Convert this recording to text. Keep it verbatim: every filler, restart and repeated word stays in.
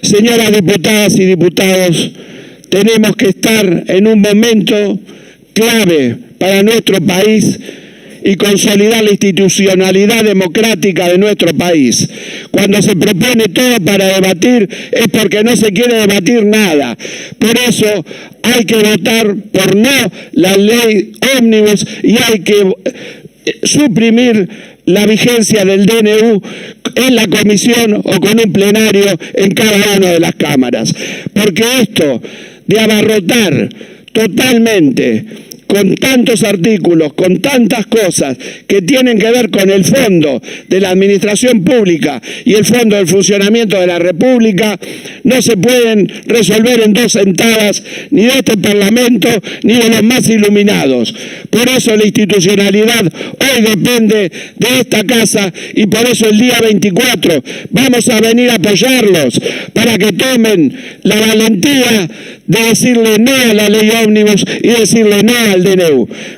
Señoras diputadas y diputados, tenemos que estar en un momento clave para nuestro país y consolidar la institucionalidad democrática de nuestro país. Cuando se propone todo para debatir es porque no se quiere debatir nada. Por eso hay que votar por no la ley ómnibus y hay que suprimir la vigencia del D N U en la comisión o con un plenario en cada una de las cámaras. Porque esto de abarrotar totalmente con tantos artículos, con tantas cosas que tienen que ver con el fondo de la administración pública y el fondo del funcionamiento de la República, no se pueden resolver en dos sentadas ni de este Parlamento ni de los más iluminados. Por eso la institucionalidad hoy depende de esta casa y por eso el día veinticuatro vamos a venir a apoyarlos para que tomen la valentía de decirle no a la ley ómnibus y decirle no al D N U.